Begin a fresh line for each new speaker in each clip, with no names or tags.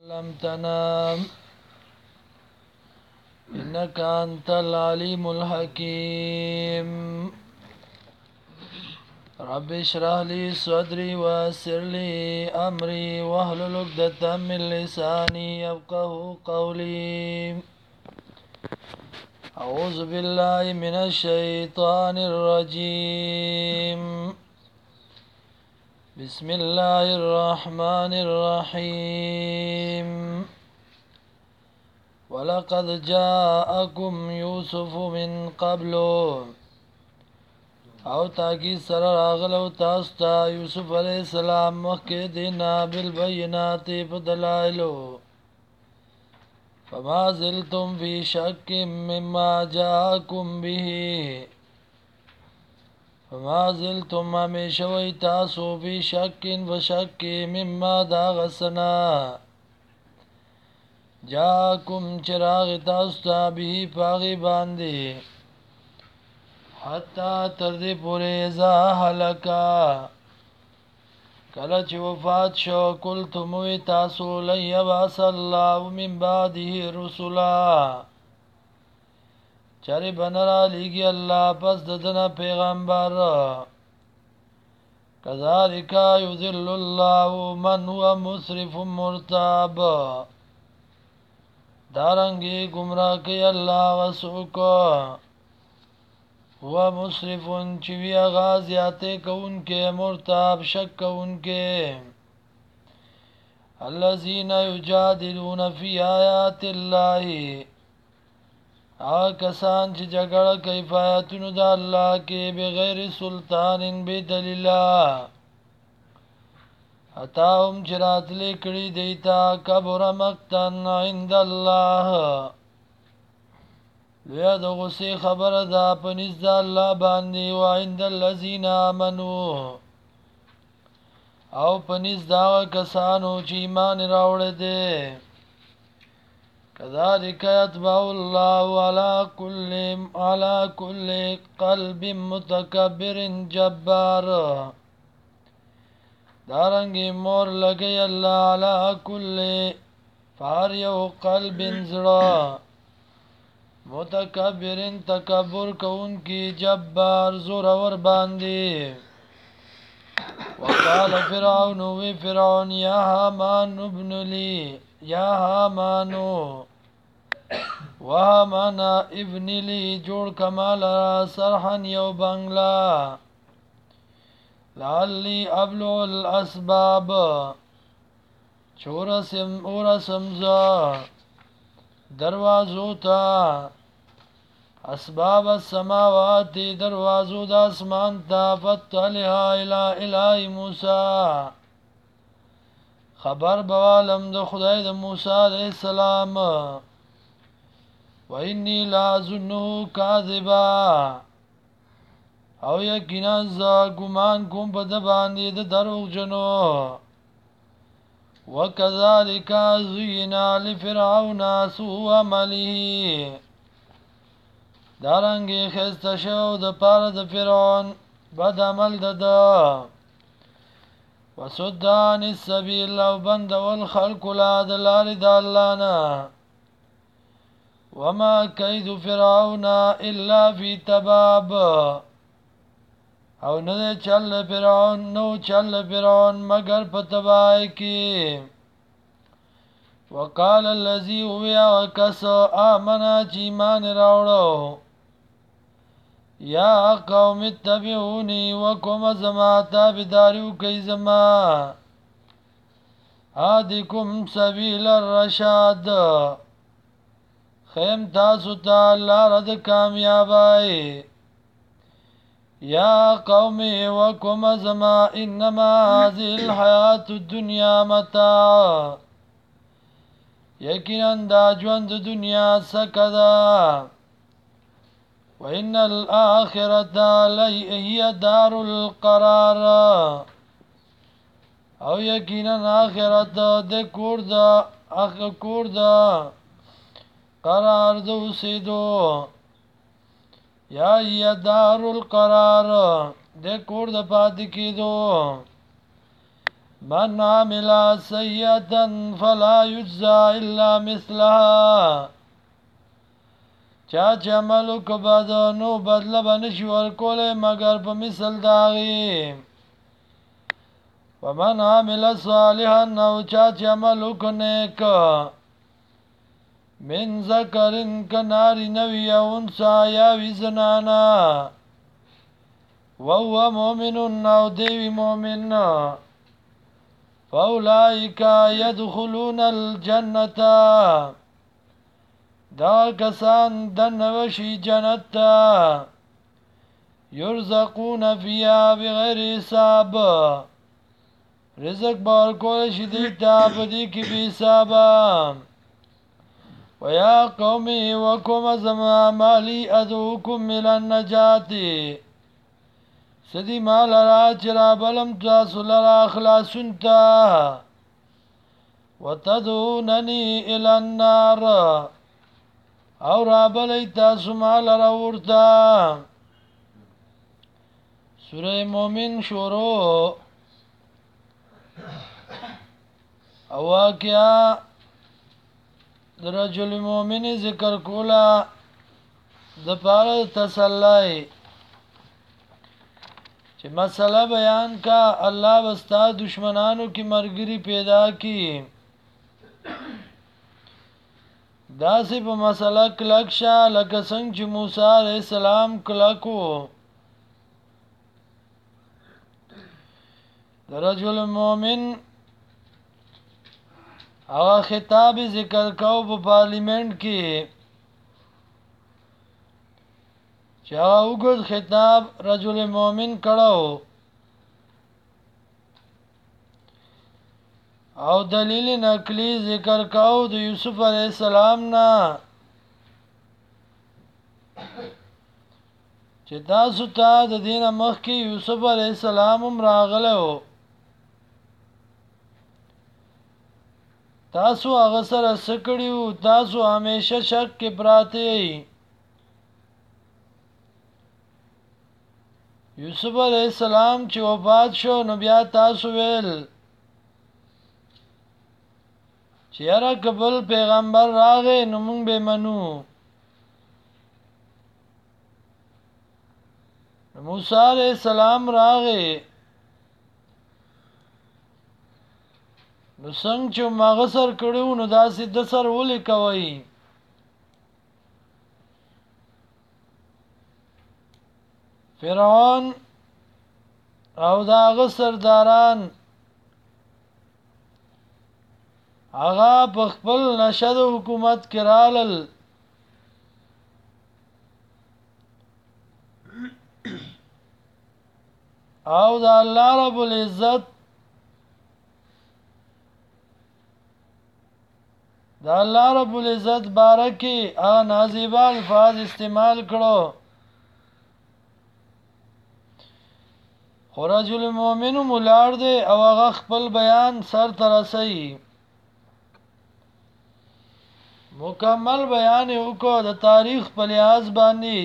لم تنام إنك أنت العليم الحكيم رب اشرح لي صدري ويسر لي أمري واحلل عقدة من لساني يفقهوا قولي أعوذ بالله من الشيطان الرجيم بسم الله الرحمن الرحيم ولقد جاءكم يوسف من قبل او تاکی سر راغلو تاستا یوسف علیہ السلام مخی دینا بالبینات فدلائلو فما زلتم فی شک مما جاءكم به فما زلتم ہمیشوی تاسو فی شک فشک مما داغسنا جاکم چراغ تاستا به پاغی باندی حتی تردی پوری ازا حلکا کلچ وفات شو قلتموی تاسو لن یبعث اللہ من بعده رسولا چری بنرا لیگی اللہ پس ددنا پیغمبر کذالکا یذل اللہ من هو مسرف مرتاب دارنگی گمراہ کی اللہ غسوکو ہوا مسرفن چوی غازیاتے کون کے مرتاب شک کون کے الذین یجادلون فی آیات اللہ آکسان چی جگڑ کیفایتن دا اللہ کے بغیر سلطان بے دلیلہ اتاهم چرات لکڑی دیتا کبر مقتن عند اللہ لویا دا غصی خبر دا پنیز دا اللہ باندی و عند اللذین آمنو او پنیز دا کسانو چی ایمان راوڑ دے کذالک یتبع اللہ علی کل قلب متکبر جبار دارنگی مور لگی اللہ علی کل فاریو قلب زڑا متکبرین تکبر کون کی جبار زورور باندی وقال فرعون وی فرعون یا حامان ابن لی یا حامانو وحامانا ابن لی جوڑ کمال سرحن یو بنگلا لعلی ابلو الاسباب چورسم اورسمزا دروازو تا اسباب السماوات دروازو دا اسمان تا فتلها الہ موسیٰ خبر بوالم دا خدای دا موسیٰ علیہ السلام وَإِنِّي لَأَظُنُّهُ كَاذِبًا او یقینا زا گمان کوم په د باندې د دروغ جنو وَكَذَلِكَ زُيِّنَ لِفِرْعَوْنَ سُوءُ عَمَلِهِ دارنګي خسته شو د پاره د فرعون بد عمل دده وصد عن السبيل او بند والخلق لا دلال د الله نه وما كيد فرعون الا في تباب او نه چل فرعون مگر پتبای کی وقال الذي هو وكس آمنا چیمان راوڑو یا قوم اتبعونی وکم زما تابداریو کئی زما آدکم سبیل الرشاد خیم تاسو تا لارد کامیابائی یا قوم وکم زما انما هذه الحیات الدنیا متاع یقیناً دا ژوند دنیا سکدا وَإِنَّ الْآخِرَةَ هِيَ دَارُ الْقَرَارِ او یقیناً آخرت د کور دا قرار دو سیدو یا هی دار القرار د کور د پاتې کېدو من عمل سیئة فلا یجزا الا مثلها چا چې عمل وکړ بد نو بدله به نشي ورکولی مګر په مثل د هغې ومن عمل صالحا او چا چې عمل وکړ نیک من ذکرن که نارینه وي او انثی یا وي زنانه وهو مؤمن او دی وي مؤمن فاولئک يدخلون الجنة دا کسان دنوشی جنت تا یرزقون فیها بغیر حساب رزق بارکول شدیتا پدی کی بی حسابا ویا قومی وکم زما مالی ادوکم من النجاتی سدی مال را چرا بلم تاسو لرا خلاصون تا وتدوننی الى النار او رابلی تاسو مال راورتا سوره مومن شروع او واقعا د رجل مومن ذکر کولا د پاره تسلی چې مسله بیان کا الله واستا دشمنانو کی مرګری پیدا کی داسې په مسله کلک شه لکه څنګه چې موسی علیہ السلام کلکو د رجل مومن هغه خطاب ذکر کو په پارلیمنت کې چې هغه وګړ خطاب رجل مومن کړو او دلیل نقلی ذکر کاو د یوسف علیہ السلام نا چې تاسو ته د دینه مخکې یوسف علیہ السلام هم راغلو تاسو هغه سره سکړیو تاسو همیشه شک کې پراته یوسف علیہ السلام چې وفات شو نو بیا تاسو ویل چې یاره قبل پیغمبر راغې نو مونږ به منو موسی علیہ السلام راغې نو څنګه چې مغسر کړو نو داسې د سر ولې کوي فرعون او داغه سرداران هغه په خپل نشد حکومت کرالل او د الله رب العزت بارکی هغه نازیبه الفاظ استعمال کړو خو رجل مومن مولار دی او هغه خپل بیان سر ترسي مکمل بیان وکړو د تاریخ په لحاظ باندې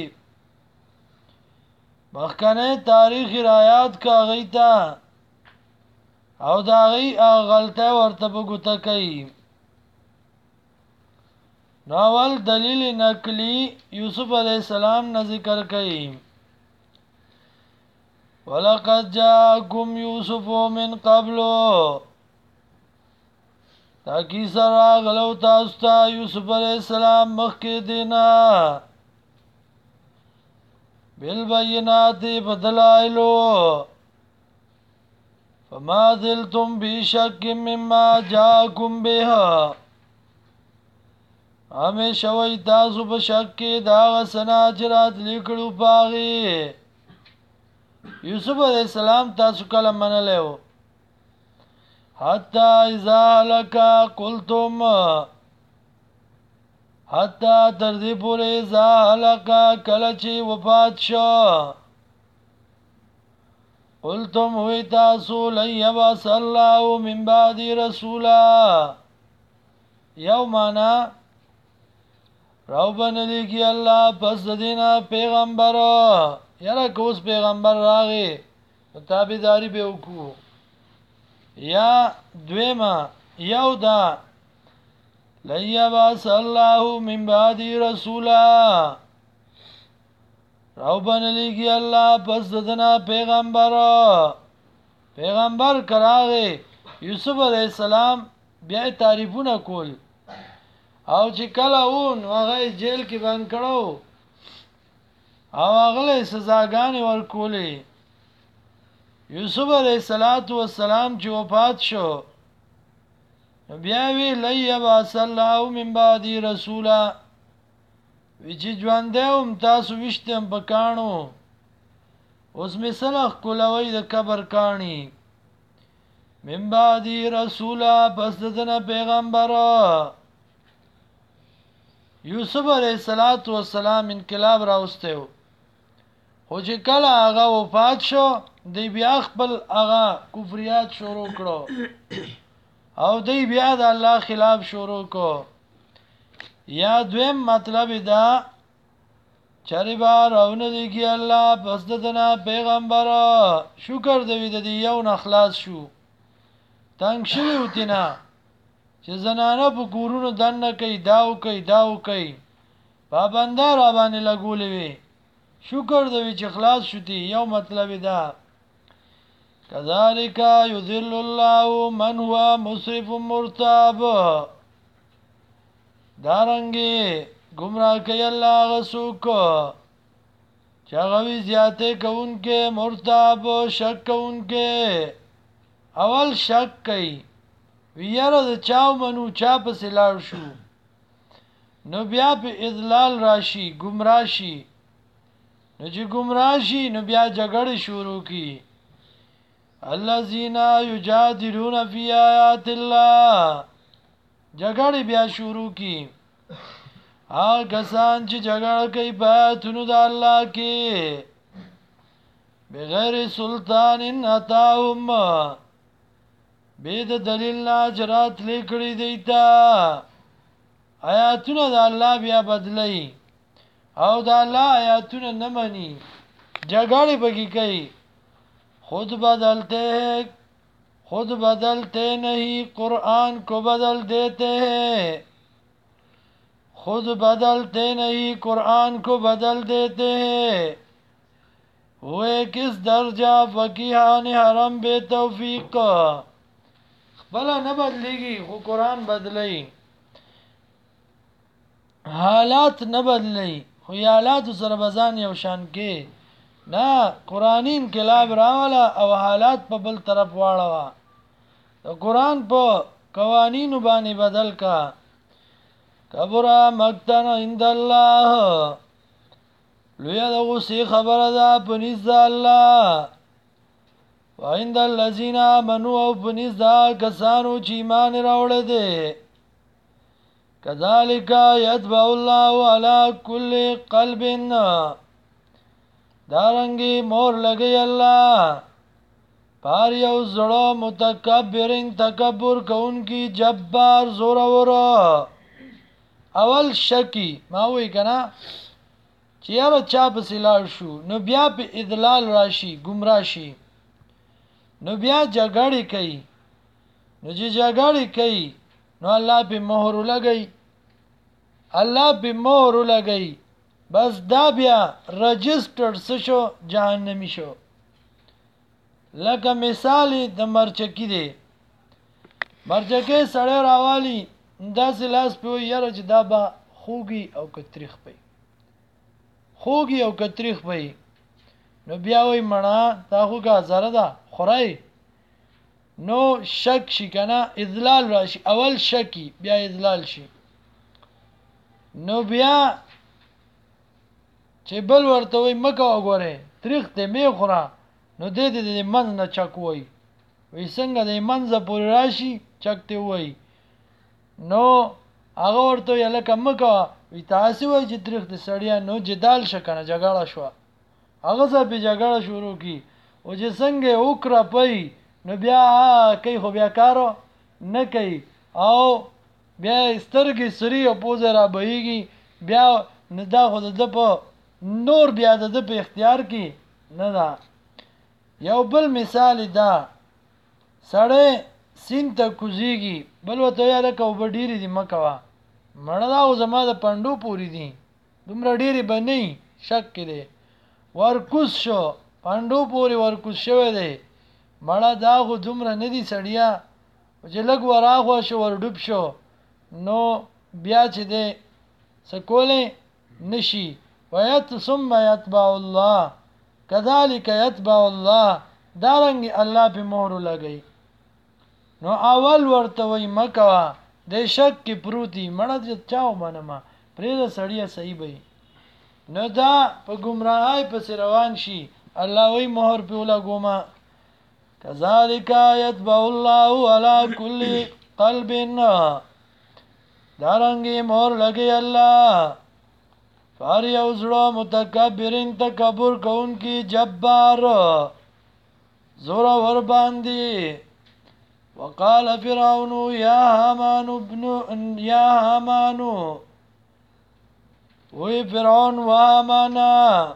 مخکنه تاریخ روایت کا غیتا او دا غي غلطه ورته بګوته کوي ناول دلیل نقلی یوسف علیہ السلام نه ذکر کوي ولقد جاءكم يوسف من قبل تاکی سره غلو تاسو ته یوسف علیہ السلام مخکې دینا بالبينات بدلائلو فما زلتم بشك مما جاءكم بها همیشه وای تاسو په شک کې دا غسنا جرات لیکلو باغی یوسف علیہ السلام تاسو کله منلو حتی اذا لکا قلتم حتی تردی پوری اذا لکا کلچی وفات شو قلتم ہوئی تاسو لن یباس اللہ من بعدی رسولا یو مانا راو بنلی کی اللہ پس دینا پیغمبر یرا کوس پیغمبر راغی تابیداری بے وکو یا دویمه یو دا لیبعث الله من بعد رسولا راو بنلیگی اللہ پس ددنا پیغمبر کراغه یوسف علیہ السلام بیا تعریفونه کول او چې کله اون هغه جیل کې بند کړو او هغه سزاګانې ورکولې یوسف علیہ السلام چې وفات شو بیا وی لیبعث الله من بعد رسولا وی چې ژوندم تاسو وشتم پکانو اوس می سلخ کولوي د قبر کانی من بعد رسولا پس دنا پیغمبر یوسف علیہ السلام انقلاب راوسته خو چې کله هغه وفات شو دی بیا خپل هغه کفریات شروع کړو او دی بیا د الله خلاف شروع کو یا دویم مطلب دا چری بار اون دیگی الله پس دنا پیغمبر شکر دوی د یو نخلاص شو تنگ شوی وتینا چې زنانه په کورونو دنه کوي داو کوي پابندار باندې لګولې وي شکر دوی چې خلاص شوتی یو مطلب دا کذالک یذل الله من هو مسرف مرتاب دارنګي گمراه کوي الله غسوک چاغوي زیاته کوونکې مرتاب شک کوونکې اول شک کوي ویاره د چاو منو چا په سلاړ شو نو بیا په اضلال راشي گمراه شي نو چې گمراه شي نو بیا جګړه شروع کی الذين يجادلون في آيات الله جګړه بیا شروع کی کسان چې جګړه کوي په تونو د الله کې بغیر سلطان اتاهم بيد دلیل نه جرات لیکړي دیتا آیاتونه د الله بیا بدلی او د الله آیاتونه نه مني جګړه بږي کوي خود بدلتے نہیں قرآن کو بدل دیتے ہیں خود بدلتے نہیں قرآن کو بدل دیتے ہیں ہوئے کس درجہ فقیحان حرم بے توفیق بلا نه بدلیږي خو قرآن بدلی حالات نه بدلی خو حالات سره بزان یو شان کې نه قرآنی انقلاب راولا او حالات په بل طرف واړه د قرآن په قوانینو باندې بدل کا کبرا مقتن عند الله لویا دغه سی خبره ده پنځ الله وعند الذين آمنوا او پنځ دا کسانو چې ایمان راوړل دي کذالک یتبع الله على كل قلب دارنګي مور لګي الله پار یو زړه متکبرین تکبر کوونکی جبار زور اول شکی ما وی کنه چې یاره چا په سلاړ شو نو بیا په اضلال راشي گمراه شي نو بیا جګړه کوي نو چې جګړه کوي نو الله په مهر لګي بس دا بیا رجسټرډ شو جهنمی شو لکه مثال د مرچکی دی مرچکی سړی راوالی داسې لاس په یاره چې دا به خوږي او کتریخ پي نو بیا وای مړه دا خو ګازره ده خورای نو شک شي کنه اذلال راشي اول شکی بیا اذلال شي نو بیا چې بل ورته وای مکه وګوره تریخ ته می خوره نو دې من نه چکوي وای څنګه دې منځه پورې راشي چکته وای نو هغه ورته یلکه مکه وی تاسو وای چې تریخ ته سړیا نو جدال شکنه جګړه شو هغه ځا په جګړه شروع کی او چې څنګه وکړه پي نو بیا کوي خو بیا کارو نه کوي او بیا سترګې سری او پوزه را بهيږي بیا نه دا خو د په نور بیا د په اختیار کې نه دا یو بل مثال دا سړی سیند ته کوزیږي بل ورته وایي هلکه اوبه ډېرې دي مه کوه مړه دا خو زما د پنډو پورې دي دومره ډېرې به نه وي شک کې دی ورکوز شو پنډو پورې ورکوز شوی دی مړه دا خو دومره نه دي سړیا چې لږ وراغوه شو ورډوب شو نو بیا چې دی څه کولی نشي ثم یتبع الله کذلک یتبع الله دارنګې الله په مهر لګوي نو اول ورته وایي مه کوه د شک کې پروتي مړه چې چا ومنمه پرېږده سړیه صحیح به نو دا په ګمراهۍ پسې روان شي الله وایي مهر پې ولګومه کذلک یتبع الله علی کل قلب دارنګې مهر لګوي الله فار یو زړه متکبرین تکبر کوونکي جبار زورا ور باندې وقال فرعون یا هامان وی فرعون و هامانا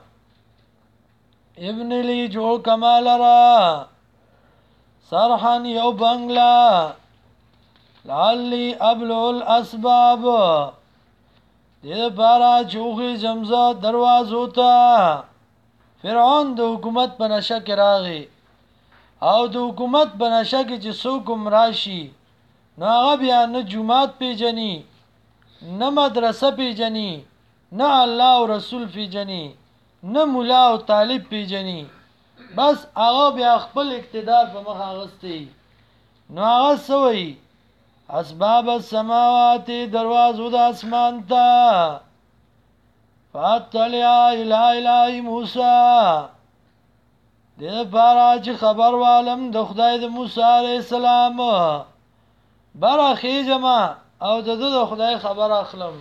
ابن لی جوړ کمال را سرحن یو بنگلا لعلی ابلو الاسباب دې پارا چوخي زمزه دروازو ته فرعون د حکومت په نشه کې راغی او د حکومت په نشه کې چې څوک هم راشي نو هغه بیا نه جومات پیژني نه مدرسه پیژني نه الله او رسول پیژني نه مولا او طالب پیژني بس هغه بیا خپل اقتدار په مخ اغستی نو هغه سوی اسباب السماوات دروازو د اسمان ته فاطلع الی موسی د پاره چې خبر والم د خدای د موسی علیه السلام برخې جما او د خدای خبر اخلم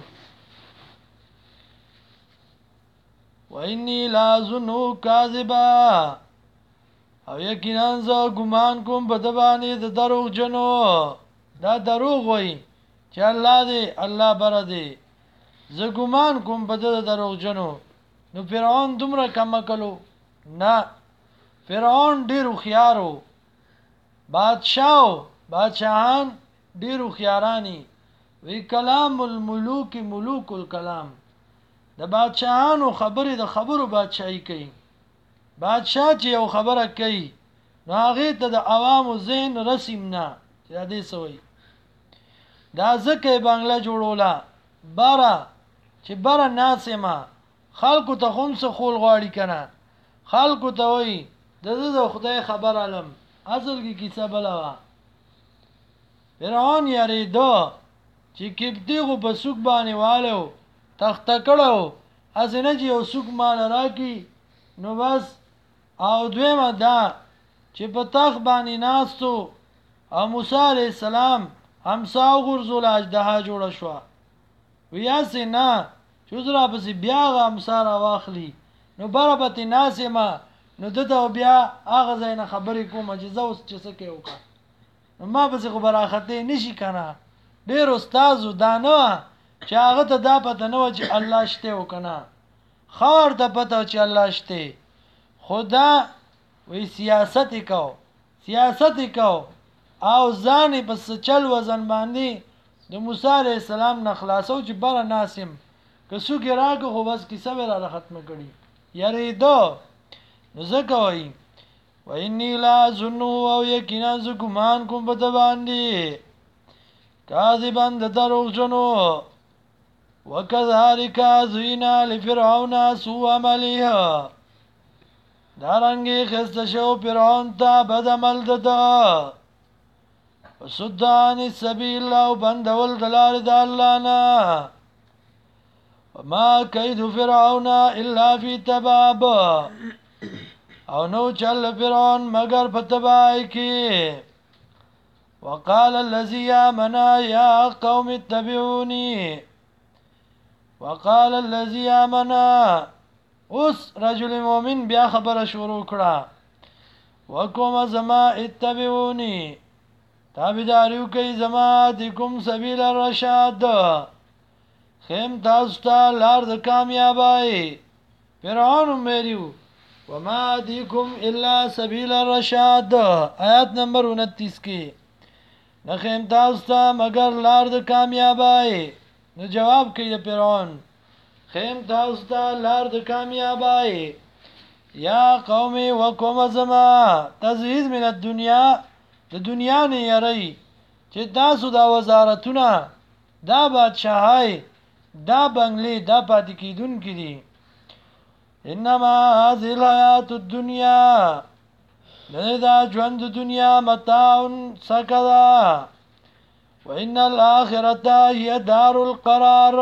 و انی لا ظنو کاذبا او یقینا زه ګمان کوم په د باندې د دروغ جنو دا دروغ وای چې الله دی الله بر دی زه ګمان کوم په د دروغ جنو نو فرعون دومره کم کلو نه فرعون ډیر خيارو بادشاہان ډیر خيارانی وی کلام الملوک ملوک الکلام د بادشاہانو خبرې د خبرو بادشاہي کوي بادشاہ چې یو خبره کوي نو هغه ته د عوامو ذهن رسیم نه چې دې سوی دا ځکه بنگله جوړولا بارا چې بارا ناسمه خلکو ته هم څه خول غواړي کنه خلکو ته وای د خدای خبر علم اصل کې کیسه بلوا فرعون یریدو چې کېبتیغو په سوق باندې والو تخت کړو ازنه چې یو سوق مال راکی نو بس او دویمه دا چې په تخت باندې ناستو او موسی علیہ السلام همسا غرزول اجدها جوړه شو ویا سینا چوزرا پس بیا همسا را واخلی نو برابطی ناسمه نو دته بیا هغه زینه خبرې کوم چې زه اوس چې څه کوي نو ما به خو براخته نشي کنه ډیر استادو دانه چې هغه ته دا پته نه و چې الله شته وکنه خار ته پته چې الله شته خدا وی سیاست کو او ځان په چل وزن باندې د موسی علیہ السلام نه خلاصو چې بر ناسم کسو کې راګه خو بس کیسه ورا ختم کړي یری دو نو زکه وای و انی لا ظنو او یقینا ز ګمان کوم په باندې کاذبان د دروغ جنو وکذالک زینا لفرعون سوء عمله دارنګي خسته شو فرعون ته بد عمل دته وسدان السبيل او بندول دلال د الله نه وما كيد فرعون الا في تباب او نو چل فرعون مگر په تباہی کې وقال الذي آمن يا قوم اتبعوني وقال الذي آمن اوس رجل مؤمن بیا خبره شروع کړه وکوم زما اتبعوني تابعداریو کوي زما دکم سبیل الرشاد خیم تاسو ته لار د کامیابی فرعون مریو وما اهدیکم الا سبیل الرشاد آیات نمبر 29 کې نخیم تاسو ته مگر لار د کامیابی نو جواب کوي د فرعون خیم تاسو ته لار د کامیابی یا قوم وقوم زما تزهید من الدنیا د دنیا نه یری چې تاسو دا وزارتونه دا بادشاہي دا بنگلې دا پاتې کیدون کې دي انما هذه الحیات الدنیا نه دا ژوند د دنیا متاع سکدا وان الاخرته هي دار القرار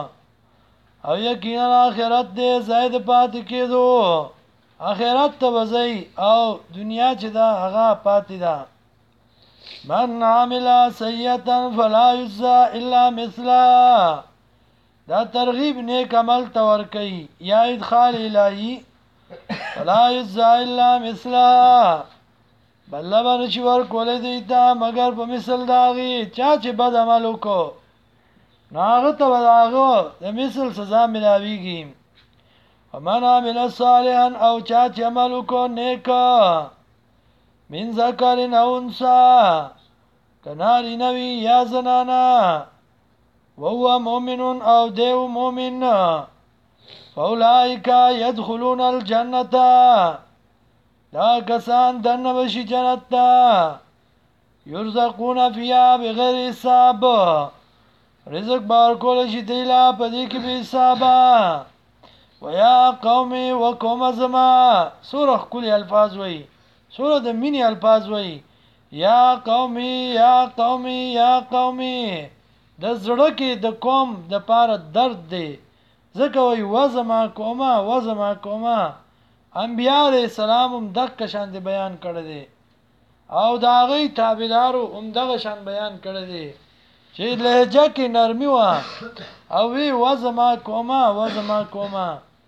او یقینا اخرت دې زائد پاتې کېدو اخرت ته وځي او دنیا چې دا هغه پاتې ده من عمل سیئه فلا یجزى الا مثلها دا ترغیب نیک عمل تور کوي یا ادخال الهی فلا یجزى الا مثلها بل لبن شي ور کولې دیتا مگر په مثل داغي چا چې بد عمل وکړو ناغه ته وداغو د مثل سزا ملاويږي ومن عمل صالحا او چا چې عمل وکړو نیک من ذکر او انثى کناری نوی یا زنانا وهو مؤمن او دیو مؤمن فاولئک يدخلون الجنه دا کسان دنه بشي جنت ته يرزقون فيها بغیر حساب رزق بار کول شي دیلا په دې کې به حساب ويا قومي وقوم زما سوره کلی الفاظ وای سوره د مینی الفاظ وای یا قومي یا قومي یا قومي د زړه کې د قوم د پاره درد دی ځکه وای وزما کومه انبیاء علیہ السلام هم دغه شان دی بیان کړی دی او دا غي تابعدارو هم دغه شان بیان کړی دی چې لهجه کې نرمي و او وی وزما کومه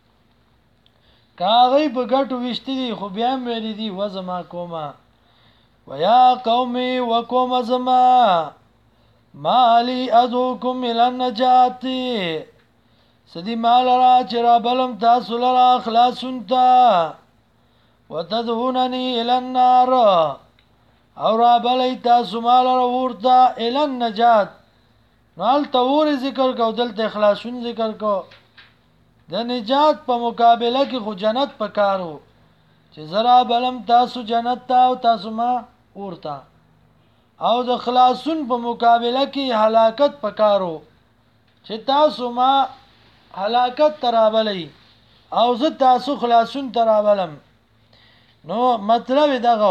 کاغی په ګټو وشتي خو بیا مې دي وزما کومه ويا قومي وقوم زما مالي ادوكم الى النجات سدي مال را چر بلم تاسو لرا اخلاصنتا وتدعونني الى النار او را بلای تاسو مال را ورتا الى النجات نال تور ذکر کو دلته اخلاصون ذکر کو د نجات په مقابله کې خو جنت پکارو چې زرا بلم تاسو جنت ته او تاسو ما ورتا او د خلاصون په مقابله کې هلاکت پکارو چې تاسو ما هلاکت ترابلې او زه تاسو خلاصون ترابلم نو مطلب دغه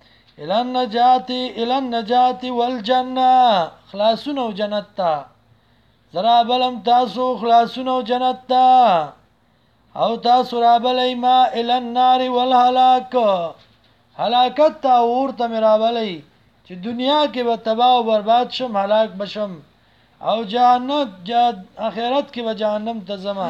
الى النجات والجنه خلاصون او جنت ته زرا بلم تاسو خلاصون او جنت ته او تاسو را بلې ما الى النار والهلاك هلاکت ته ورته مرابلې چې دنیا کې به تباہ او برباد شم هلاک بشم او جهنم اخرت کې به جهنم ته زما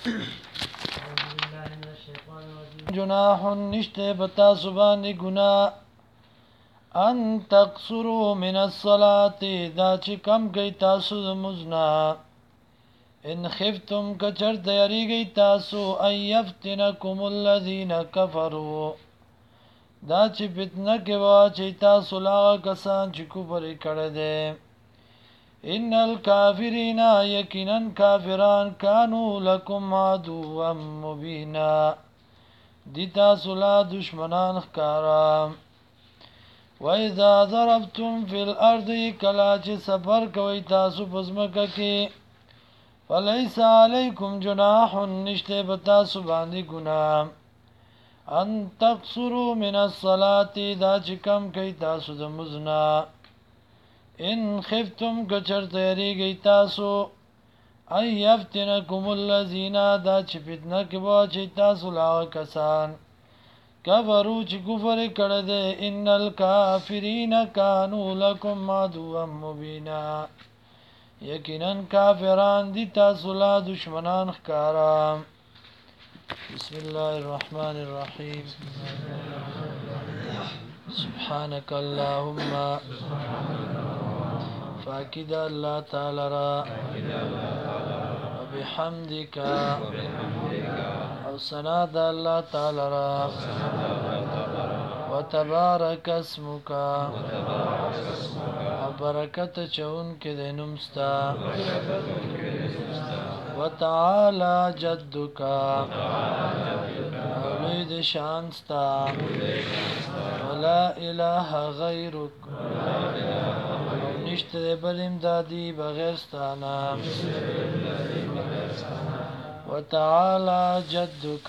جناح نشته بتا سبحانه ګناه ان تقصروا من الصلاه دا چې کم گئی تاسو د مزنا ان خفتم کچر تیاریږي تاسو ايفتنکم الذين كفروا دا چې فتنه کې وا چې تاسو لا کسان چې کفر کړي دي ان الکافرین یقینا کافران کانوا لكم عدوا مبینا دي تاسو لا دشمنان ښکارا وَإِذَا ضَرَبْتُمْ فِي الْأَرْضِ کلا چې سفر کوي تاسو پزمکه کې فَلَيْسَ عَلَيْكُمْ جُنَاحٌ نشته بتا سو باندې ګناه ان تقصروا من الصلاة دا چې کم کوي تاسو د مزنا ان خفتم کچر تیریږي تاسو ای یفتنکم الذین دا چې فتنه کې به چې تاسو لا کسان کفرو چې کفر کړه دې ان الکافرین کانوا لکم عدوا مبینا یقینا کافران دي تاسو لا دشمنان ښکارا بسم الله الرحمن الرحیم سبحانك اللهم فاكد الله تعالى وبحمدك ثنا د الله تعالی را وتبارک اسمک برکت چون کې د نومستا وتعالى جدك لوی د شان ستا ولا اله غیرک نشته بل امدادی بغیر ستانا وتعالى جدك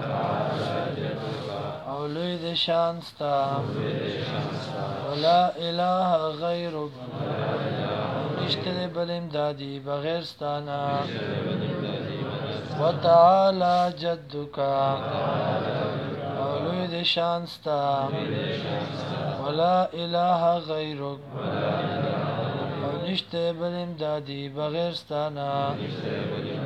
لوی د شان ستا ولا اله غیرک نشته بل امدادی بغیر ستانا وتعالى جدك لوی د شان ستا ولا اله غیرک نشته بل امدادی بغیر ستانا